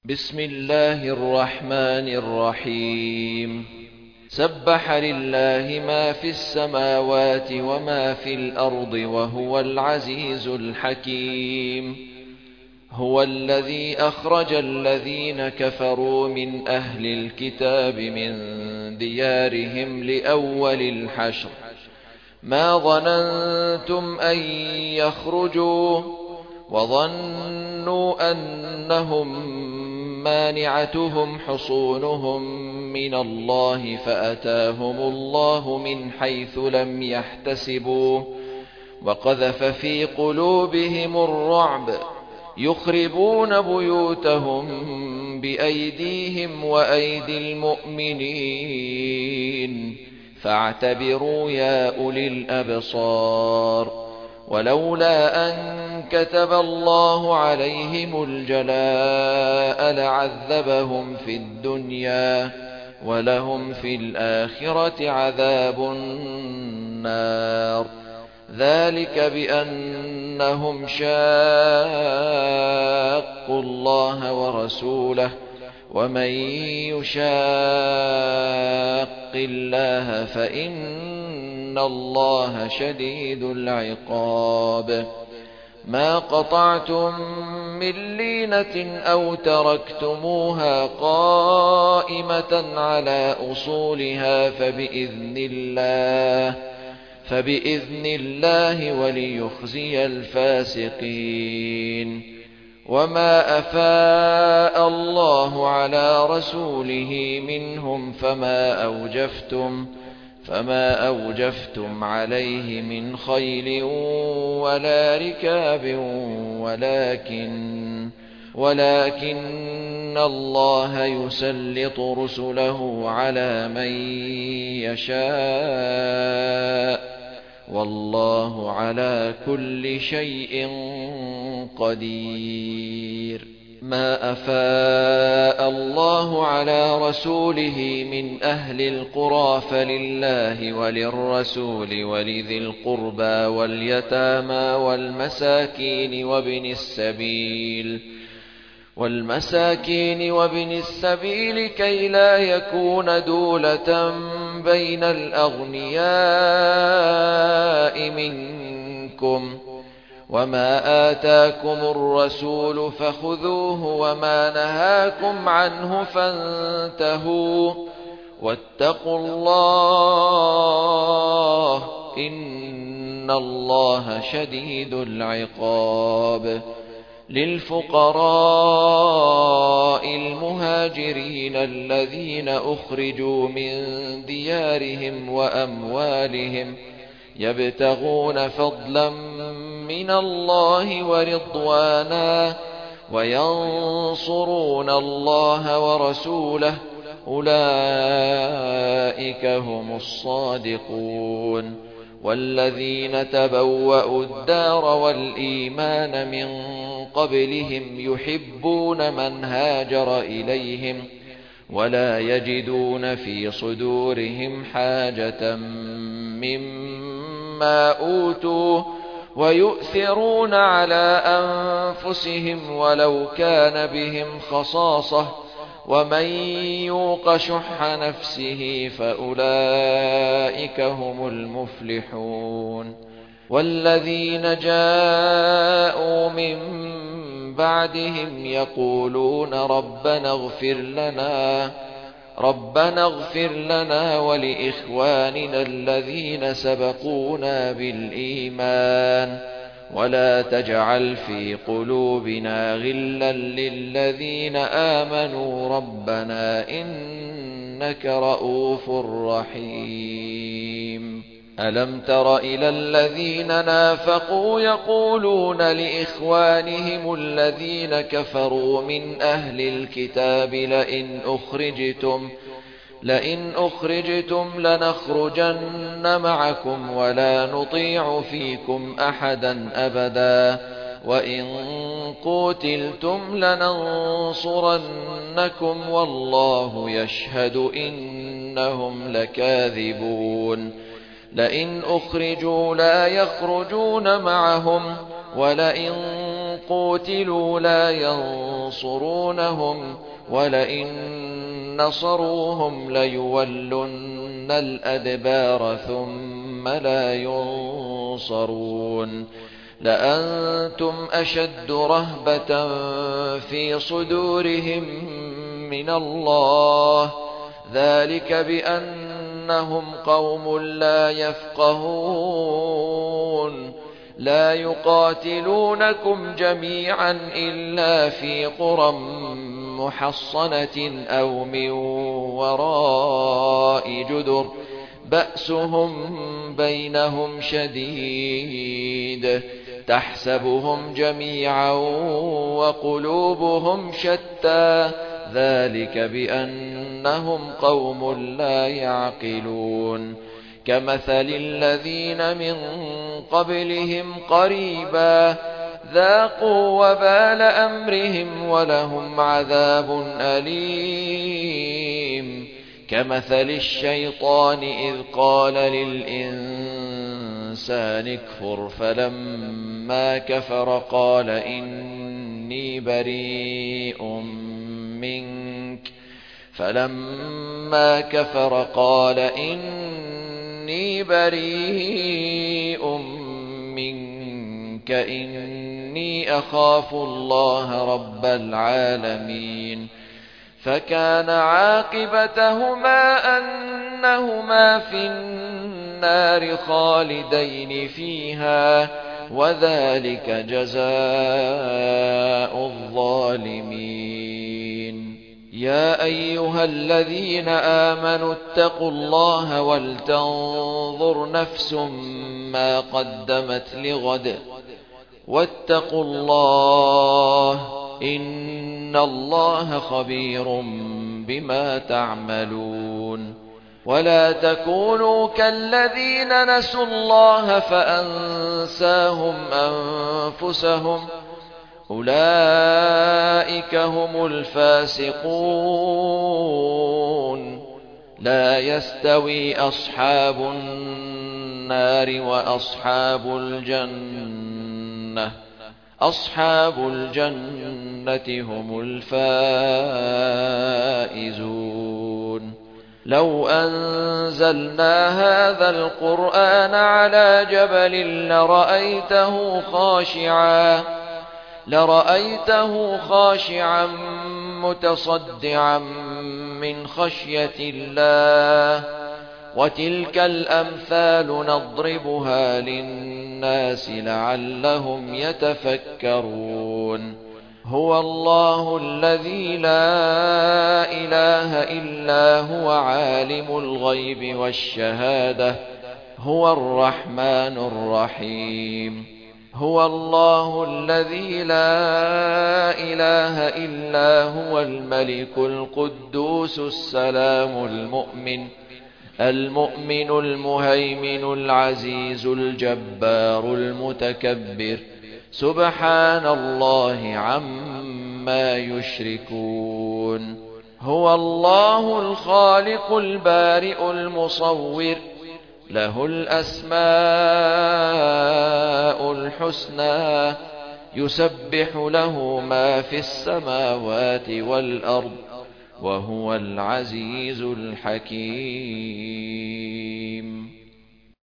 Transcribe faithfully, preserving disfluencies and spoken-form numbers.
بسم الله الرحمن الرحيم سبح لله ما في السماوات وما في الأرض وهو العزيز الحكيم هو الذي أخرج الذين كفروا من أهل الكتاب من ديارهم لأول الحشر ما ظننتم أن يخرجوا وظنوا أنهم مانعتهم حصونهم من الله فأتاهم الله من حيث لم يحتسبوا وقذف في قلوبهم الرعب يخربون بيوتهم بأيديهم وأيدي المؤمنين فاعتبروا يا أولي الأبصار ولولا أن كتب الله عليهم الجلاء لعذبهم في الدنيا ولهم في الآخرة عذاب النار ذلك بأنهم شاقوا الله ورسوله ومن يشاق الله فإن الله شديد العقاب ما قطعتم من لينة أو تركتموها قائمة على أصولها فبإذن الله فبإذن الله وليخزي الفاسقين وما أفاء الله على رسوله منهم فما أوجفتم فما أوجفتم عليه من خيل ولا ركاب ولكن ولكن الله يسلط رسله على من يشاء والله على كل شيء قدير ما أفاء الله على رسوله من أهل القرى فلله وللرسول ولذي القربى واليتامى والمساكين وابن السبيل والمساكين وابن السبيل كي لا يكون دولة بين الأغنياء منكم وما آتاكم الرسول فخذوه وما نهاكم عنه فانتهوا واتقوا الله إن الله شديد العقاب للفقراء المهاجرين الذين أخرجوا من ديارهم وأموالهم يبتغون فضلا من الله ورضوانا وينصرون الله ورسوله أولئك هم الصادقون والذين تبوأوا الدار والإيمان من قبلهم يحبون من هاجر إليهم ولا يجدون في صدورهم حاجة مما أوتوا ويؤثرون على أنفسهم ولو كان بهم خصاصة ومن يوق شح نفسه فأولئك هم المفلحون والذين جاءوا من بعدهم يقولون ربنا اغفر لنا ربنا اغفر لنا ولإخواننا الذين سبقونا بالإيمان ولا تجعل في قلوبنا غلا للذين آمنوا ربنا إنك رؤوف رحيم ألم تر إلى الذين نافقوا يقولون لإخوانهم الذين كفروا من أهل الكتاب لئن أخرجتم لئن أخرجتم لنخرجن معكم ولا نطيع فيكم أحدا أبدا وإن قوتلتم لننصرنكم والله يشهد إنهم لكاذبون لئن أخرجوا لا يخرجون معهم ولئن قوتلوا لا ينصرون ينصرونهم ولئن نصروهم ليولن الأدبار ثم لا ينصرون لأنتم أشد رهبة في صدورهم من الله ذلك بأنهم قوم لا يفقهون لا يقاتلونكم جميعا إلا في قرى محصنة أو من وراء جدر بأسهم بينهم شديد تحسبهم جميعا وقلوبهم شتى ذلك بأنهم قوم لا يعقلون كمثل الذين من قبلهم قريبا ذاقوا وبال أمرهم ولهم عذاب أليم كمثل الشيطان إذ قال للإنسان اكفر فلما كفر قال إني بريء منك فلما كفر قال إني بريء منك إني أخاف الله رب العالمين فكان عاقبتهما أنهما في النار خالدين فيها وذلك جزاء الظالمين يا أيها الذين آمنوا اتقوا الله ولتنظر نفس ما قدمت لغد واتقوا الله إن الله خبير بما تعملون ولا تكونوا كالذين نسوا الله فأنساهم أنفسهم أولئك هم الفاسقون لا يستوي أصحاب النار وأصحاب الجنة أصحاب الجنة هم الفائزون لو أنزلنا هذا القرآن على جبل لرأيته خاشعا لرأيته خاشعا متصدعا من خشية الله وتلك الأمثال نضربها للناس لعلهم يتفكرون هو الله الذي لا إله إلا هو عالم الغيب والشهادة هو الرحمن الرحيم هو الله الذي لا إله إلا هو الملك القدوس السلام المؤمن المؤمن المهيمن العزيز الجبار المتكبر سبحان الله عما يشركون هو الله الخالق البارئ المصور له الأسماء الحسنى يسبح له ما في السماوات والأرض وهو العزيز الحكيم